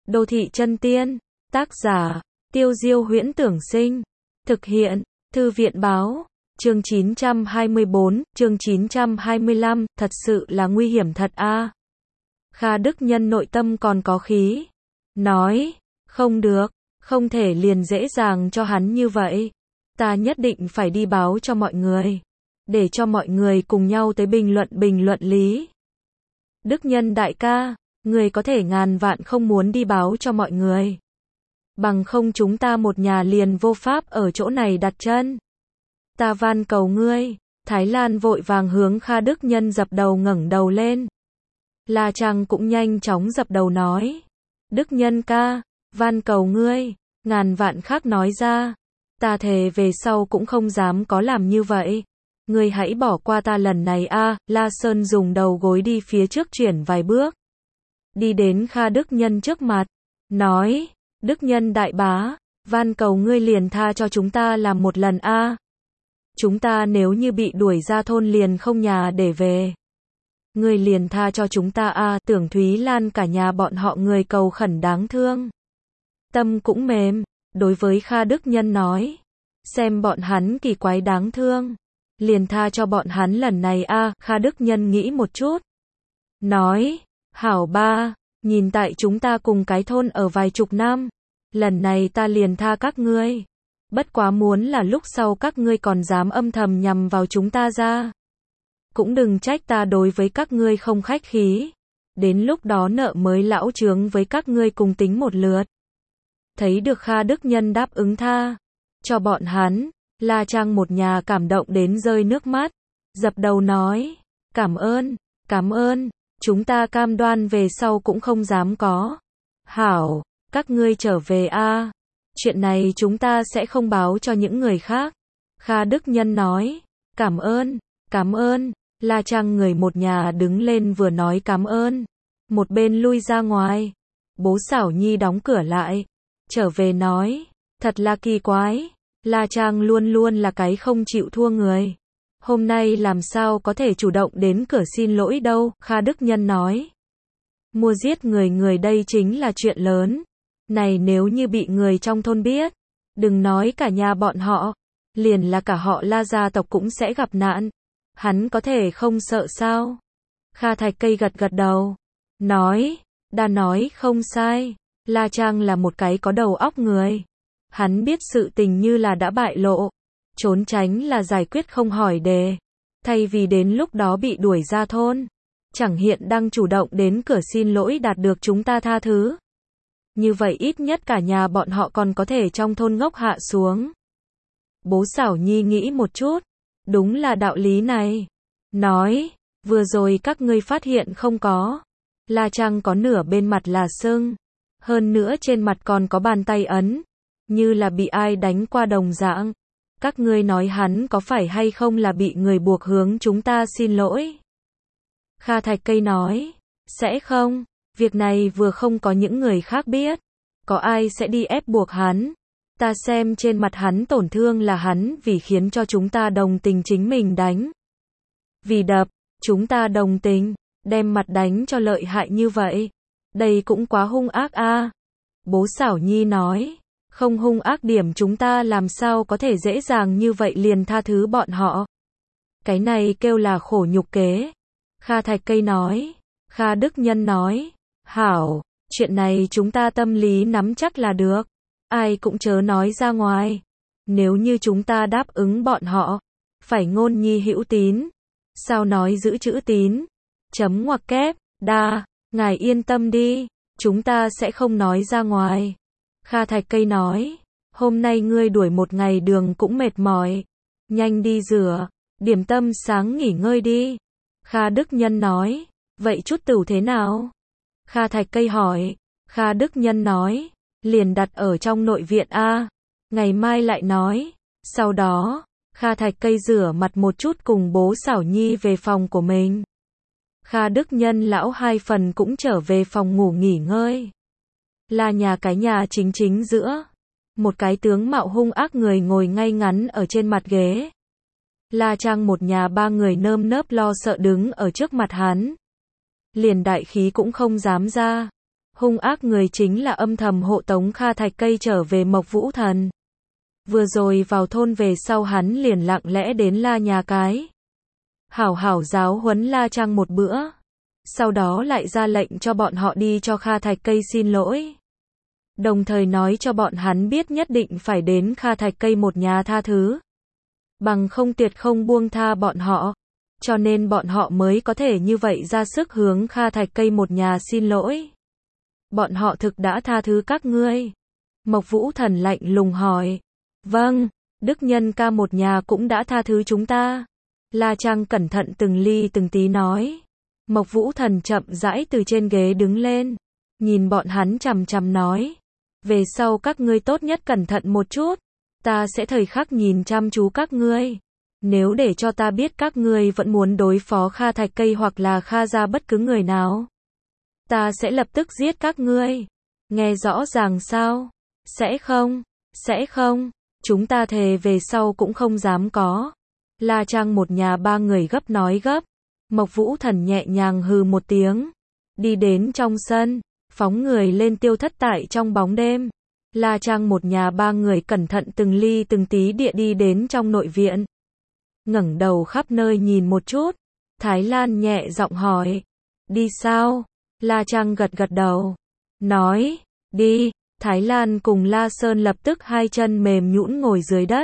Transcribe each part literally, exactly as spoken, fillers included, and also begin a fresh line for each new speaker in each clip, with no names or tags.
Đô thị chân tiên, tác giả, Tiêu Diêu Huyễn Tưởng Sinh, thực hiện, Thư viện Báo, chương chín trăm hai mươi bốn, chương chín trăm hai mươi lăm, thật sự là nguy hiểm thật a. À. Kha Đức Nhân nội tâm còn có khí, nói, không được, không thể liền dễ dàng cho hắn như vậy, ta nhất định phải đi báo cho mọi người, để cho mọi người cùng nhau tới bình luận bình luận lý. Đức Nhân đại ca, người có thể ngàn vạn không muốn đi báo cho mọi người. Bằng không chúng ta một nhà liền vô pháp ở chỗ này đặt chân. Ta van cầu ngươi. Thái Lan vội vàng hướng Kha Đức Nhân dập đầu ngẩng đầu lên. La Trang cũng nhanh chóng dập đầu nói. Đức Nhân ca, van cầu ngươi, ngàn vạn khác nói ra. Ta thề về sau cũng không dám có làm như vậy. Ngươi hãy bỏ qua ta lần này a. À. La Sơn dùng đầu gối đi phía trước chuyển vài bước. Đi đến Kha Đức Nhân trước mặt, nói, Đức Nhân đại bá, van cầu ngươi liền tha cho chúng ta làm một lần a. À. Chúng ta nếu như bị đuổi ra thôn liền không nhà để về. Ngươi liền tha cho chúng ta a. À. Tưởng Thúy Lan cả nhà bọn họ người cầu khẩn đáng thương. Tâm cũng mềm, đối với Kha Đức Nhân nói, xem bọn hắn kỳ quái đáng thương, liền tha cho bọn hắn lần này a. À. Kha Đức Nhân nghĩ một chút, nói, hảo ba, nhìn tại chúng ta cùng cái thôn ở vài chục năm, lần này ta liền tha các ngươi. Bất quá muốn là lúc sau các ngươi còn dám âm thầm nhằm vào chúng ta ra. Cũng đừng trách ta đối với các ngươi không khách khí. Đến lúc đó nợ mới lão chướng với các ngươi cùng tính một lượt. Thấy được Kha Đức Nhân đáp ứng tha cho bọn hắn, La Trang một nhà cảm động đến rơi nước mắt, dập đầu nói, cảm ơn, cảm ơn. Chúng ta cam đoan về sau cũng không dám có. Hảo, các ngươi trở về a. À. Chuyện này chúng ta sẽ không báo cho những người khác. Kha Đức Nhân nói, cảm ơn, cảm ơn. La Trang người một nhà đứng lên vừa nói cảm ơn, một bên lui ra ngoài. Bố Xảo Nhi đóng cửa lại, trở về nói, thật là kỳ quái. La Trang luôn luôn là cái không chịu thua người. Hôm nay làm sao có thể chủ động đến cửa xin lỗi đâu, Kha Đức Nhân nói. Mua giết người người đây chính là chuyện lớn. Này nếu như bị người trong thôn biết, đừng nói cả nhà bọn họ, liền là cả họ La gia tộc cũng sẽ gặp nạn. Hắn có thể không sợ sao? Kha Thạch Cây gật gật đầu, nói, đã nói không sai, La Trang là một cái có đầu óc người. Hắn biết sự tình như là đã bại lộ. Trốn tránh là giải quyết không hỏi đề. Thay vì đến lúc đó bị đuổi ra thôn, chẳng hiện đang chủ động đến cửa xin lỗi đạt được chúng ta tha thứ. Như vậy ít nhất cả nhà bọn họ còn có thể trong thôn ngốc hạ xuống. Bố Xảo Nhi nghĩ một chút, đúng là đạo lý này. Nói, vừa rồi các ngươi phát hiện không có. La Trang có nửa bên mặt là sưng, hơn nữa trên mặt còn có bàn tay ấn, như là bị ai đánh qua đồng dạng. Các ngươi nói hắn có phải hay không là bị người buộc hướng chúng ta xin lỗi? Kha Thạch Cây nói, sẽ không, việc này vừa không có những người khác biết, có ai sẽ đi ép buộc hắn. Ta xem trên mặt hắn tổn thương là hắn vì khiến cho chúng ta đồng tình chính mình đánh. Vì đập, chúng ta đồng tình, đem mặt đánh cho lợi hại như vậy. Đây cũng quá hung ác a. À. Bố Xảo Nhi nói, không hung ác điểm chúng ta làm sao có thể dễ dàng như vậy liền tha thứ bọn họ. Cái này kêu là khổ nhục kế. Kha Thạch Cây nói, Kha Đức Nhân nói, hảo, chuyện này chúng ta tâm lý nắm chắc là được. Ai cũng chớ nói ra ngoài. Nếu như chúng ta đáp ứng bọn họ, phải ngôn nhi hữu tín. Sao nói giữ chữ tín? Chấm ngoặc kép, đa, ngài yên tâm đi, chúng ta sẽ không nói ra ngoài. Kha Thạch Cây nói, hôm nay ngươi đuổi một ngày đường cũng mệt mỏi, nhanh đi rửa, điểm tâm sáng nghỉ ngơi đi. Kha Đức Nhân nói, vậy chút tửu thế nào? Kha Thạch Cây hỏi. Kha Đức Nhân nói, liền đặt ở trong nội viện a, ngày mai lại nói. Sau đó, Kha Thạch Cây rửa mặt một chút cùng bố Xảo Nhi về phòng của mình. Kha Đức Nhân lão hai phần cũng trở về phòng ngủ nghỉ ngơi. Là nhà cái nhà chính chính giữa, một cái tướng mạo hung ác người ngồi ngay ngắn ở trên mặt ghế. La Trang một nhà ba người nơm nớp lo sợ đứng ở trước mặt hắn. Liền đại khí cũng không dám ra. Hung ác người chính là âm thầm hộ tống Kha Thạch Cây trở về Mộc Vũ Thần. Vừa rồi vào thôn về sau hắn liền lặng lẽ đến La nhà cái. Hảo hảo giáo huấn La Trang một bữa. Sau đó lại ra lệnh cho bọn họ đi cho Kha Thạch Cây xin lỗi. Đồng thời nói cho bọn hắn biết nhất định phải đến Kha Thạch Cây một nhà tha thứ. Bằng không tuyệt không buông tha bọn họ. Cho nên bọn họ mới có thể như vậy ra sức hướng Kha Thạch Cây một nhà xin lỗi. Bọn họ thực đã tha thứ các ngươi. Mộc Vũ Thần lạnh lùng hỏi. Vâng, Đức Nhân ca một nhà cũng đã tha thứ chúng ta. La Trang cẩn thận từng ly từng tí nói. Mộc Vũ Thần chậm rãi từ trên ghế đứng lên. Nhìn bọn hắn chằm chằm nói. Về sau các ngươi tốt nhất cẩn thận một chút. Ta sẽ thời khắc nhìn chăm chú các ngươi. Nếu để cho ta biết các ngươi vẫn muốn đối phó Kha Thạch Cây hoặc là Kha gia bất cứ người nào. Ta sẽ lập tức giết các ngươi. Nghe rõ ràng sao? Sẽ không, sẽ không. Chúng ta thề về sau cũng không dám có. La Trang một nhà ba người gấp nói gấp. Mộc Vũ Thần nhẹ nhàng hừ một tiếng. Đi đến trong sân. Phóng người lên tiêu thất tại trong bóng đêm. La Trang một nhà ba người cẩn thận từng ly từng tí địa đi đến trong nội viện. Ngẩng đầu khắp nơi nhìn một chút. Thái Lan nhẹ giọng hỏi. Đi sao? La Trang gật gật đầu. Nói. Đi. Thái Lan cùng La Sơn lập tức hai chân mềm nhũn ngồi dưới đất.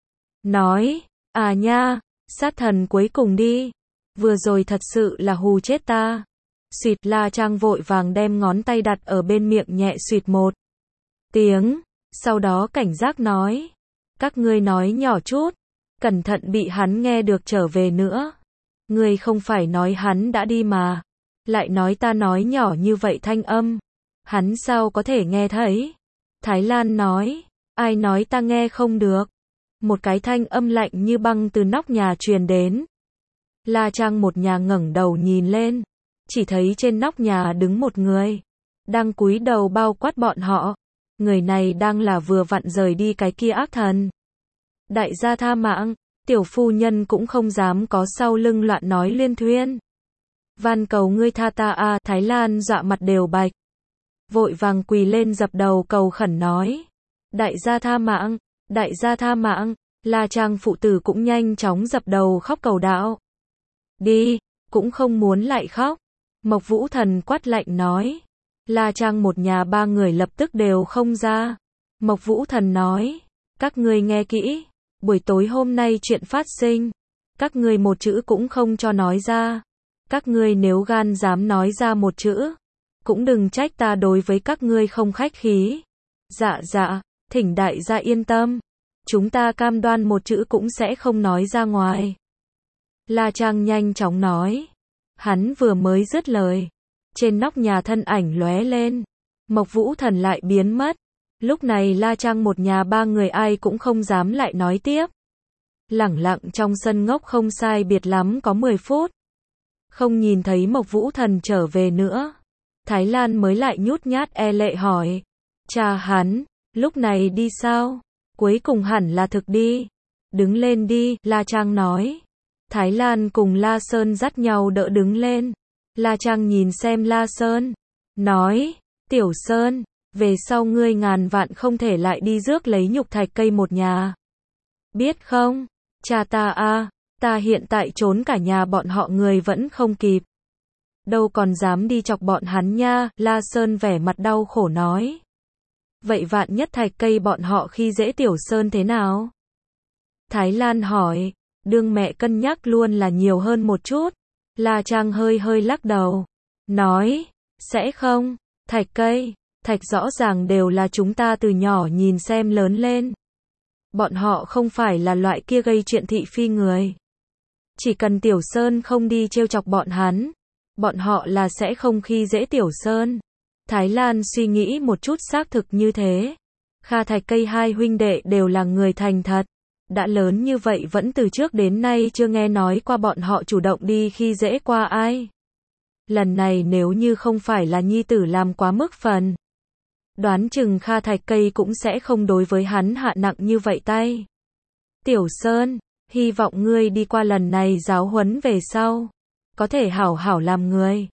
Nói. À nha. Sát thần cuối cùng đi. Vừa rồi thật sự là hù chết ta. Xuyệt. La Trang vội vàng đem ngón tay đặt ở bên miệng nhẹ xuyệt một tiếng. Sau đó cảnh giác nói. Các ngươi nói nhỏ chút. Cẩn thận bị hắn nghe được trở về nữa. Ngươi không phải nói hắn đã đi mà. Lại nói ta nói nhỏ như vậy thanh âm. Hắn sao có thể nghe thấy? Thái Lan nói. Ai nói ta nghe không được? Một cái thanh âm lạnh như băng từ nóc nhà truyền đến. La Trang một nhà ngẩng đầu nhìn lên. Chỉ thấy trên nóc nhà đứng một người. Đang cúi đầu bao quát bọn họ. Người này đang là vừa vặn rời đi cái kia ác thần. Đại gia tha mạng. Tiểu phu nhân cũng không dám có sau lưng loạn nói liên thuyên. Van cầu ngươi tha ta a. Thái Lan dọa mặt đều bạch. Vội vàng quỳ lên dập đầu cầu khẩn nói. Đại gia tha mạng. Đại gia tha mạng. La Trang phụ tử cũng nhanh chóng dập đầu khóc cầu đạo. Đi. Cũng không muốn lại khóc. Mộc Vũ Thần quát lạnh nói. La Trang một nhà ba người lập tức đều không ra. Mộc Vũ Thần nói. Các ngươi nghe kỹ. Buổi tối hôm nay chuyện phát sinh. Các ngươi một chữ cũng không cho nói ra. Các ngươi nếu gan dám nói ra một chữ. Cũng đừng trách ta đối với các ngươi không khách khí. Dạ dạ. Thỉnh đại gia yên tâm. Chúng ta cam đoan một chữ cũng sẽ không nói ra ngoài. La Trang nhanh chóng nói. Hắn vừa mới dứt lời. Trên nóc nhà thân ảnh lóe lên. Mộc Vũ Thần lại biến mất. Lúc này La Trang một nhà ba người ai cũng không dám lại nói tiếp. Lẳng lặng trong sân ngốc không sai biệt lắm có mười phút. Không nhìn thấy Mộc Vũ Thần trở về nữa. Thái Lan mới lại nhút nhát e lệ hỏi. Cha hắn, lúc này đi sao? Cuối cùng hẳn là thực đi. Đứng lên đi, La Trang nói. Thái Lan cùng La Sơn dắt nhau đỡ đứng lên. La Trang nhìn xem La Sơn. Nói, Tiểu Sơn, về sau ngươi ngàn vạn không thể lại đi rước lấy nhục Thạch Cây một nhà. Biết không? Cha ta a, ta hiện tại trốn cả nhà bọn họ người vẫn không kịp. Đâu còn dám đi chọc bọn hắn nha, La Sơn vẻ mặt đau khổ nói. Vậy vạn nhất Thạch Cây bọn họ khi dễ Tiểu Sơn thế nào? Thái Lan hỏi, đương mẹ cân nhắc luôn là nhiều hơn một chút. La Trang hơi hơi lắc đầu. Nói, sẽ không, Thạch Cây, Thạch rõ ràng đều là chúng ta từ nhỏ nhìn xem lớn lên. Bọn họ không phải là loại kia gây chuyện thị phi người. Chỉ cần Tiểu Sơn không đi trêu chọc bọn hắn. Bọn họ là sẽ không khi dễ Tiểu Sơn. Thái Lan suy nghĩ một chút xác thực như thế. Kha Thạch Cây hai huynh đệ đều là người thành thật. Đã lớn như vậy vẫn từ trước đến nay chưa nghe nói qua bọn họ chủ động đi khi dễ qua ai. Lần này nếu như không phải là nhi tử làm quá mức phần. Đoán chừng Kha Thạch Cây cũng sẽ không đối với hắn hạ nặng như vậy tay. Tiểu Sơn, hy vọng ngươi đi qua lần này giáo huấn về sau. Có thể hảo hảo làm người.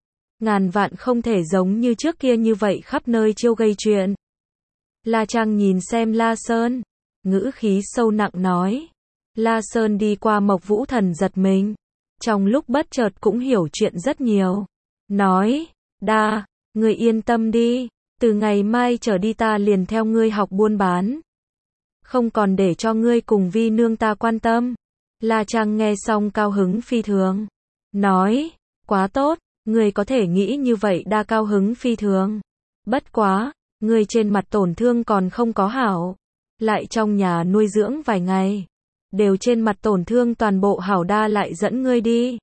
ngàn vạn không thể giống như trước kia như vậy khắp nơi chiêu gây chuyện. La Trang nhìn xem La Sơn, ngữ khí sâu nặng nói. La Sơn đi qua Mộc Vũ Thần giật mình, trong lúc bất chợt cũng hiểu chuyện rất nhiều. Nói, đa, ngươi yên tâm đi, từ ngày mai trở đi ta liền theo ngươi học buôn bán. Không còn để cho ngươi cùng Vi nương ta quan tâm. La Trang nghe xong cao hứng phi thường. Nói, quá tốt, ngươi có thể nghĩ như vậy đa cao hứng phi thường. Bất quá, ngươi trên mặt tổn thương còn không có hảo. Lại trong nhà nuôi dưỡng vài ngày. Đều trên mặt tổn thương toàn bộ hảo đa lại dẫn ngươi đi.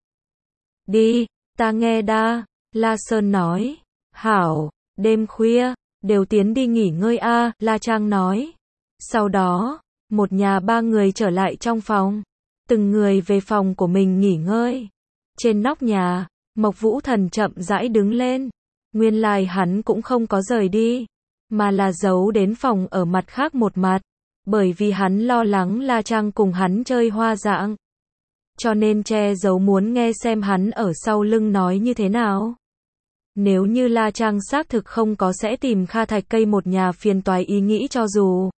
Đi, ta nghe đa, La Sơn nói. Hảo, đêm khuya, đều tiến đi nghỉ ngơi a, La Trang nói. Sau đó, một nhà ba người trở lại trong phòng. Từng người về phòng của mình nghỉ ngơi. Trên nóc nhà, Mộc Vũ Thần chậm rãi đứng lên. Nguyên lai hắn cũng không có rời đi, mà là giấu đến phòng ở mặt khác một mặt. Bởi vì hắn lo lắng La Trang cùng hắn chơi hoa dạng. Cho nên che giấu muốn nghe xem hắn ở sau lưng nói như thế nào. Nếu như La Trang xác thực không có sẽ tìm Kha Thạch Cây một nhà phiền toái ý nghĩ cho dù.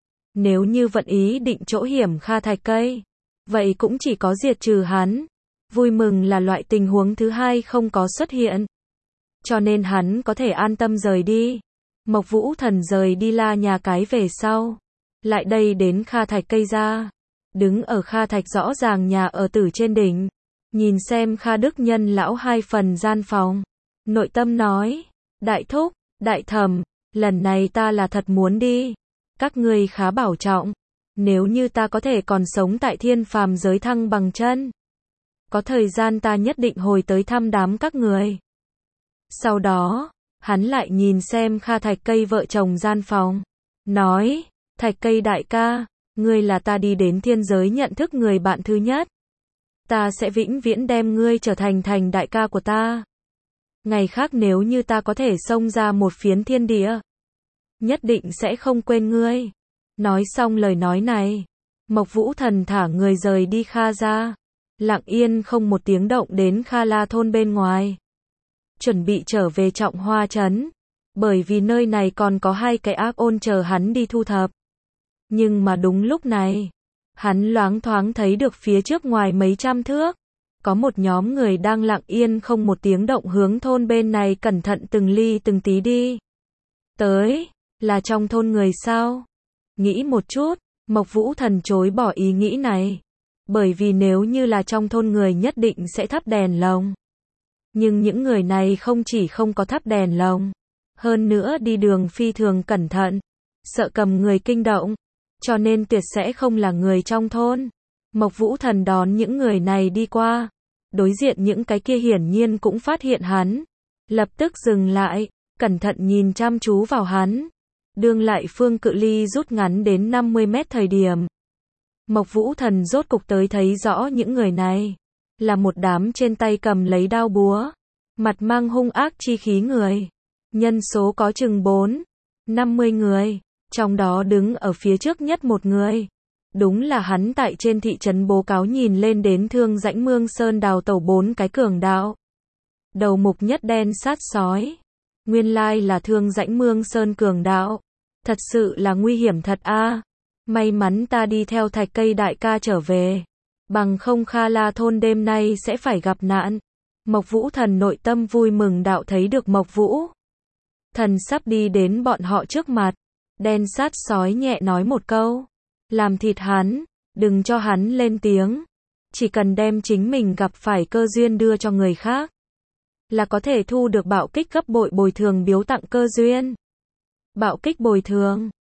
Nếu như vận ý định chỗ hiểm Kha Thạch Cây, vậy cũng chỉ có diệt trừ hắn. Vui mừng là loại tình huống thứ hai không có xuất hiện. Cho nên hắn có thể an tâm rời đi. Mộc Vũ Thần rời đi La nhà cái về sau. Lại đây đến Kha Thạch Cây ra. Đứng ở Kha Thạch rõ ràng nhà ở tử trên đỉnh. Nhìn xem Kha Đức Nhân lão hai phần gian phòng. Nội tâm nói. Đại thúc, đại thẩm, lần này ta là thật muốn đi. Các ngươi khá bảo trọng. Nếu như ta có thể còn sống tại thiên phàm giới thăng bằng chân. Có thời gian ta nhất định hồi tới thăm đám các người. Sau đó, hắn lại nhìn xem Kha Thạch Cây vợ chồng gian phòng. Nói, Thạch Cây đại ca, ngươi là ta đi đến thiên giới nhận thức người bạn thứ nhất. Ta sẽ vĩnh viễn đem ngươi trở thành thành đại ca của ta. Ngày khác nếu như ta có thể xông ra một phiến thiên địa, nhất định sẽ không quên ngươi. Nói xong lời nói này, Mộc Vũ Thần thả người rời đi Kha ra. Lặng yên không một tiếng động đến Kha La thôn bên ngoài. Chuẩn bị trở về Trọng Hoa trấn. Bởi vì nơi này còn có hai cái ác ôn chờ hắn đi thu thập. Nhưng mà đúng lúc này, hắn loáng thoáng thấy được phía trước ngoài mấy trăm thước. Có một nhóm người đang lặng yên không một tiếng động hướng thôn bên này cẩn thận từng ly từng tí đi. Tới, là trong thôn người sao? Nghĩ một chút, Mộc Vũ Thần chối bỏ ý nghĩ này. Bởi vì nếu như là trong thôn người nhất định sẽ thắp đèn lồng. Nhưng những người này không chỉ không có thắp đèn lồng, hơn nữa đi đường phi thường cẩn thận, sợ cầm người kinh động, cho nên tuyệt sẽ không là người trong thôn. Mộc Vũ Thần đón những người này đi qua, đối diện những cái kia hiển nhiên cũng phát hiện hắn, lập tức dừng lại, cẩn thận nhìn chăm chú vào hắn. Đương lại phương cự ly rút ngắn đến năm mươi mét thời điểm, Mộc Vũ Thần rốt cục tới thấy rõ những người này, là một đám trên tay cầm lấy đao búa, mặt mang hung ác chi khí người. Nhân số có chừng bốn, năm mươi người, trong đó đứng ở phía trước nhất một người. Đúng là hắn tại trên thị trấn bố cáo nhìn lên đến Thương Dãnh Mương Sơn đào tẩu bốn cái cường đạo. Đầu mục nhất đen sát sói. Nguyên lai là Thương Dãnh Mương Sơn cường đạo. Thật sự là nguy hiểm thật a. May mắn ta đi theo Thạch Cây đại ca trở về. Bằng không Kha La thôn đêm nay sẽ phải gặp nạn. Mộc Vũ Thần nội tâm vui mừng đạo thấy được Mộc Vũ Thần sắp đi đến bọn họ trước mặt. Đen sát sói nhẹ nói một câu. Làm thịt hắn, đừng cho hắn lên tiếng. Chỉ cần đem chính mình gặp phải cơ duyên đưa cho người khác, là có thể thu được bạo kích gấp bội bồi thường biếu tặng cơ duyên. Bạo kích bồi thường.